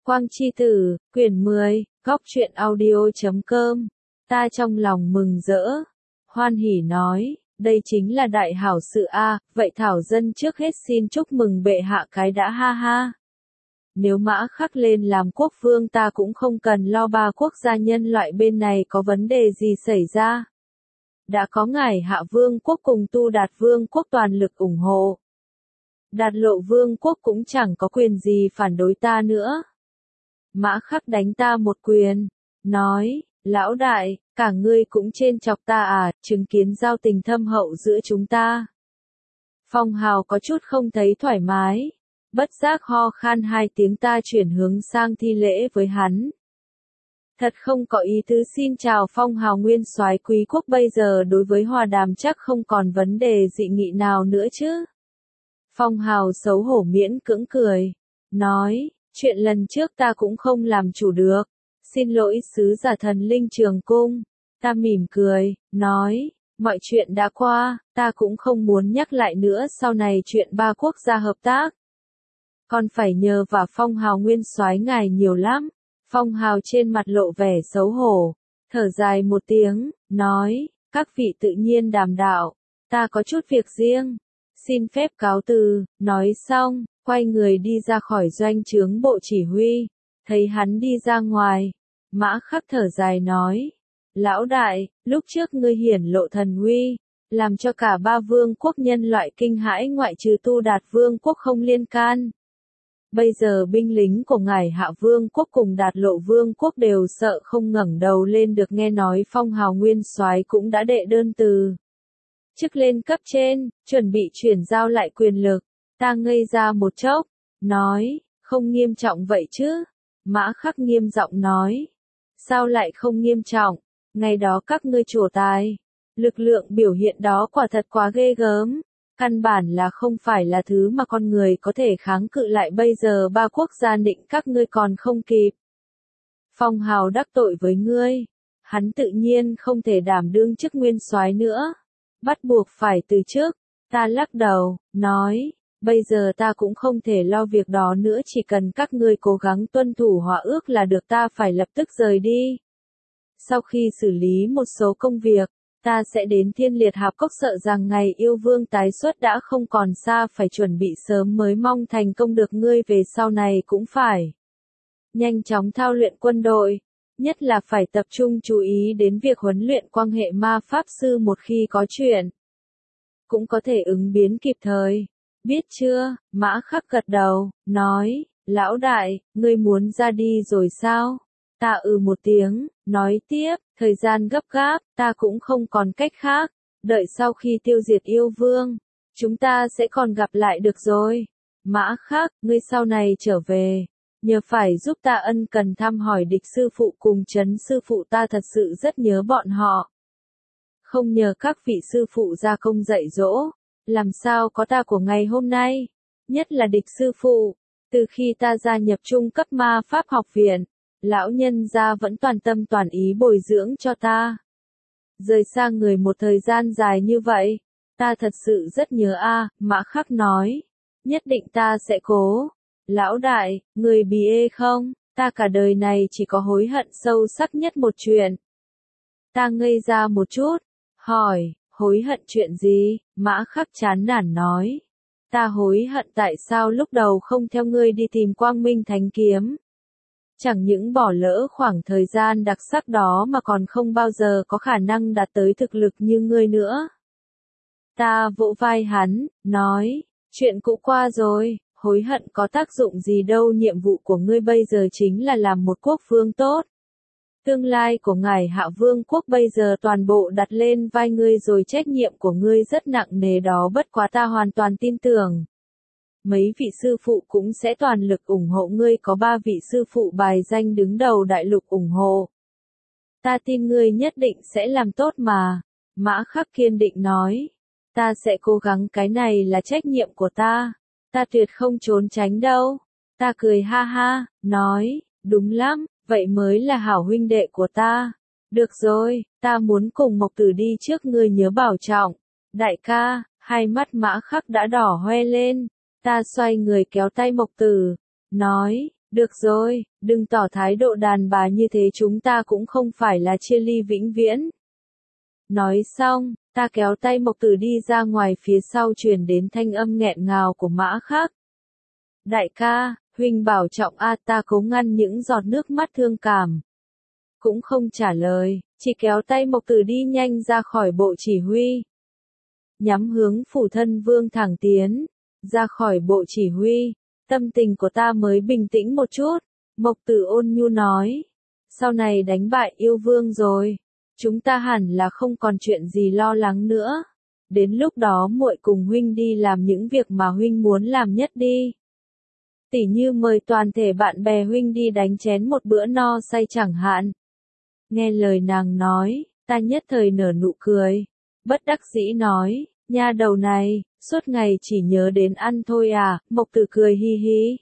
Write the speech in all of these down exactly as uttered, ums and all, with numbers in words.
Quang Chi Tử, quyển mười, góc truyện audio chấm com. Ta trong lòng mừng rỡ, hoan hỉ nói, đây chính là đại hảo sự a, vậy thảo dân trước hết xin chúc mừng bệ hạ cái đã ha ha. Nếu Mã Khắc lên làm quốc vương ta cũng không cần lo ba quốc gia nhân loại bên này có vấn đề gì xảy ra. Đã có ngài Hạ Vương quốc cùng Tu Đạt Vương quốc toàn lực ủng hộ. Đạt Lộ Vương quốc cũng chẳng có quyền gì phản đối ta nữa. Mã Khắc đánh ta một quyền, nói, lão đại, cả ngươi cũng trên chọc ta à, chứng kiến giao tình thâm hậu giữa chúng ta. Phong Hào có chút không thấy thoải mái, bất giác ho khan hai tiếng, ta chuyển hướng sang thi lễ với hắn. Thật không có ý tứ xin chào Phong Hào nguyên soái quý quốc, bây giờ đối với hòa đàm chắc không còn vấn đề dị nghị nào nữa chứ. Phong Hào xấu hổ miễn cưỡng cười, nói, chuyện lần trước ta cũng không làm chủ được, xin lỗi sứ giả thần linh trường cung. Ta mỉm cười, nói, mọi chuyện đã qua, ta cũng không muốn nhắc lại nữa, sau này chuyện ba quốc gia hợp tác. Còn phải nhờ vào Phong Hào nguyên soái ngài nhiều lắm. Phong Hào trên mặt lộ vẻ xấu hổ, thở dài một tiếng, nói, các vị tự nhiên đàm đạo, ta có chút việc riêng, xin phép cáo từ, nói xong, quay người đi ra khỏi doanh trướng bộ chỉ huy, thấy hắn đi ra ngoài, Mã Khắc thở dài nói, lão đại, lúc trước ngươi hiển lộ thần uy, làm cho cả ba vương quốc nhân loại kinh hãi ngoại trừ Tu Đạt Vương quốc không liên can. Bây giờ binh lính của ngài Hạ Vương quốc cùng Đạt Lộ Vương quốc đều sợ không ngẩng đầu lên được, nghe nói Phong Hào nguyên soái cũng đã đệ đơn từ chức lên cấp trên, chuẩn bị chuyển giao lại quyền lực. Ta ngây ra một chốc, nói, không nghiêm trọng vậy chứ? Mã Khắc nghiêm giọng nói, sao lại không nghiêm trọng? Ngày đó các ngươi trổ tài, lực lượng biểu hiện đó quả thật quá ghê gớm. Căn bản là không phải là thứ mà con người có thể kháng cự lại, bây giờ ba quốc gia định các ngươi còn không kịp. Phong Hào đắc tội với ngươi, hắn tự nhiên không thể đảm đương chức nguyên soái nữa, bắt buộc phải từ chức. Ta lắc đầu, nói, bây giờ ta cũng không thể lo việc đó nữa, chỉ cần các ngươi cố gắng tuân thủ hòa ước là được, ta phải lập tức rời đi. Sau khi xử lý một số công việc, ta sẽ đến Thiên Liệt Hạp Cốc, sợ rằng ngày yêu vương tái xuất đã không còn xa, phải chuẩn bị sớm mới mong thành công được, ngươi về sau này cũng phải nhanh chóng thao luyện quân đội, nhất là phải tập trung chú ý đến việc huấn luyện quan hệ ma pháp sư, một khi có chuyện cũng có thể ứng biến kịp thời. Biết chưa? Mã Khắc gật đầu, nói, lão đại, ngươi muốn ra đi rồi sao? Ta ừ một tiếng, nói tiếp, thời gian gấp gáp, ta cũng không còn cách khác, đợi sau khi tiêu diệt yêu vương, chúng ta sẽ còn gặp lại được rồi. Mã Khắc, ngươi sau này trở về, nhờ phải giúp ta ân cần thăm hỏi địch sư phụ cùng Trấn sư phụ, ta thật sự rất nhớ bọn họ. Không nhờ các vị sư phụ ra công dạy dỗ, làm sao có ta của ngày hôm nay, nhất là địch sư phụ, từ khi ta gia nhập trung cấp ma pháp học viện, lão nhân gia vẫn toàn tâm toàn ý bồi dưỡng cho ta. Rời xa người một thời gian dài như vậy, ta thật sự rất nhớ a. Mã Khắc nói, nhất định ta sẽ cố. Lão đại, người bị ê không? Ta cả đời này chỉ có hối hận sâu sắc nhất một chuyện. Ta ngây ra một chút, hỏi, hối hận chuyện gì? Mã Khắc chán nản nói, ta hối hận tại sao lúc đầu không theo ngươi đi tìm Quang Minh Thánh Kiếm. Chẳng những bỏ lỡ khoảng thời gian đặc sắc đó mà còn không bao giờ có khả năng đạt tới thực lực như ngươi nữa. Ta vỗ vai hắn, nói, chuyện cũ qua rồi, hối hận có tác dụng gì đâu, nhiệm vụ của ngươi bây giờ chính là làm một quốc vương tốt. Tương lai của ngài Hạ Vương quốc bây giờ toàn bộ đặt lên vai ngươi rồi, trách nhiệm của ngươi rất nặng nề đó, bất quá ta hoàn toàn tin tưởng. Mấy vị sư phụ cũng sẽ toàn lực ủng hộ ngươi, có ba vị sư phụ bài danh đứng đầu đại lục ủng hộ. Ta tin ngươi nhất định sẽ làm tốt mà. Mã Khắc kiên định nói, ta sẽ cố gắng, cái này là trách nhiệm của ta, ta tuyệt không trốn tránh đâu. Ta cười ha ha, nói, đúng lắm, vậy mới là hảo huynh đệ của ta. Được rồi, ta muốn cùng Mộc Tử đi trước, ngươi nhớ bảo trọng. Đại ca, hai mắt Mã Khắc đã đỏ hoe lên. Ta xoay người kéo tay Mộc Tử, nói, Được rồi, đừng tỏ thái độ đàn bà như thế, chúng ta cũng không phải là chia ly vĩnh viễn. Nói xong, ta kéo tay Mộc Tử đi ra ngoài, phía sau truyền đến thanh âm nghẹn ngào của Mã Khắc. Đại ca, huynh bảo trọng a, ta cố ngăn những giọt nước mắt thương cảm. Cũng không trả lời, chỉ kéo tay Mộc Tử đi nhanh ra khỏi bộ chỉ huy. Nhắm hướng Phủ Thân Vương thẳng tiến, ra khỏi bộ chỉ huy, tâm tình của ta mới bình tĩnh một chút. Mộc Tử ôn nhu nói, sau này đánh bại yêu vương rồi, chúng ta hẳn là không còn chuyện gì lo lắng nữa. Đến lúc đó muội cùng huynh đi làm những việc mà huynh muốn làm nhất đi. Tỉ như mời toàn thể bạn bè huynh đi đánh chén một bữa no say chẳng hạn. Nghe lời nàng nói, ta nhất thời nở nụ cười, bất đắc dĩ nói, nha đầu này, suốt ngày chỉ nhớ đến ăn thôi à. Mộc Tử cười hi hi.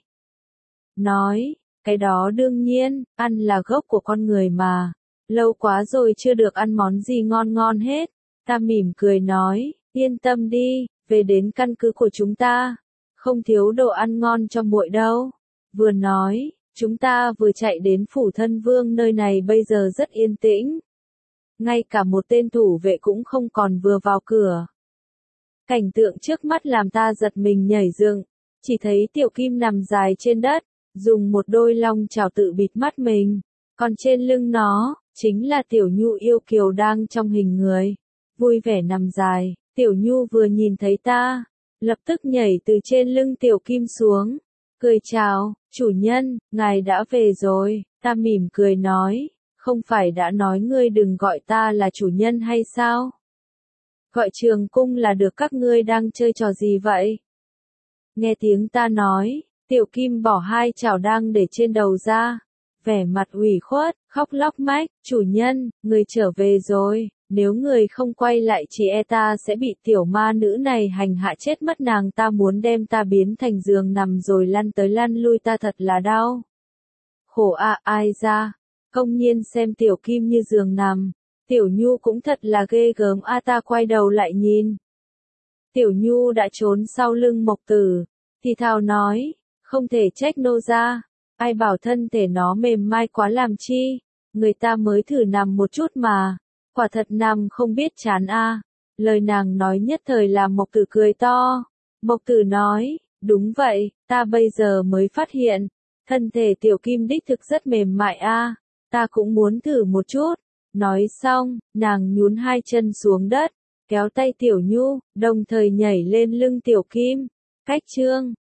Nói, cái đó đương nhiên, ăn là gốc của con người mà. Lâu quá rồi chưa được ăn món gì ngon ngon hết. Ta mỉm cười nói, yên tâm đi, về đến căn cứ của chúng ta, không thiếu đồ ăn ngon cho muội đâu. Vừa nói, chúng ta vừa chạy đến Phủ Thân Vương, nơi này bây giờ rất yên tĩnh. Ngay cả một tên thủ vệ cũng không còn, vừa vào cửa. Cảnh tượng trước mắt làm ta giật mình nhảy dựng, chỉ thấy Tiểu Kim nằm dài trên đất, dùng một đôi long chảo tự bịt mắt mình, còn trên lưng nó, chính là Tiểu Nhu yêu kiều đang trong hình người, vui vẻ nằm dài. Tiểu Nhu vừa nhìn thấy ta, lập tức nhảy từ trên lưng Tiểu Kim xuống, cười chào, chủ nhân, ngài đã về rồi. Ta mỉm cười nói, không phải đã nói ngươi đừng gọi ta là chủ nhân hay sao? Gọi Trường Cung là được, các ngươi đang chơi trò gì vậy? Nghe tiếng ta nói, Tiểu Kim bỏ hai chảo đang để trên đầu ra, vẻ mặt ủy khuất, khóc lóc mách, chủ nhân, người trở về rồi, nếu người không quay lại chỉ e ta sẽ bị tiểu ma nữ này hành hạ chết mất, nàng ta muốn đem ta biến thành giường nằm rồi lăn tới lăn lui, ta thật là đau. Khổ à, ai ra, công nhiên xem Tiểu Kim như giường nằm. Tiểu Nhu cũng thật là ghê gớm a. Ta quay đầu lại nhìn. Tiểu Nhu đã trốn sau lưng Mộc Tử, thì thào nói, không thể trách nô gia, ai bảo thân thể nó mềm mại quá làm chi, người ta mới thử nằm một chút mà, quả thật nằm không biết chán a. Lời nàng nói nhất thời làm Mộc Tử cười to. Mộc Tử nói, đúng vậy, ta bây giờ mới phát hiện, thân thể Tiểu Kim đích thực rất mềm mại a, ta cũng muốn thử một chút. Nói xong, nàng nhún hai chân xuống đất, kéo tay Tiểu Nhu, đồng thời nhảy lên lưng Tiểu Kim. Cách chương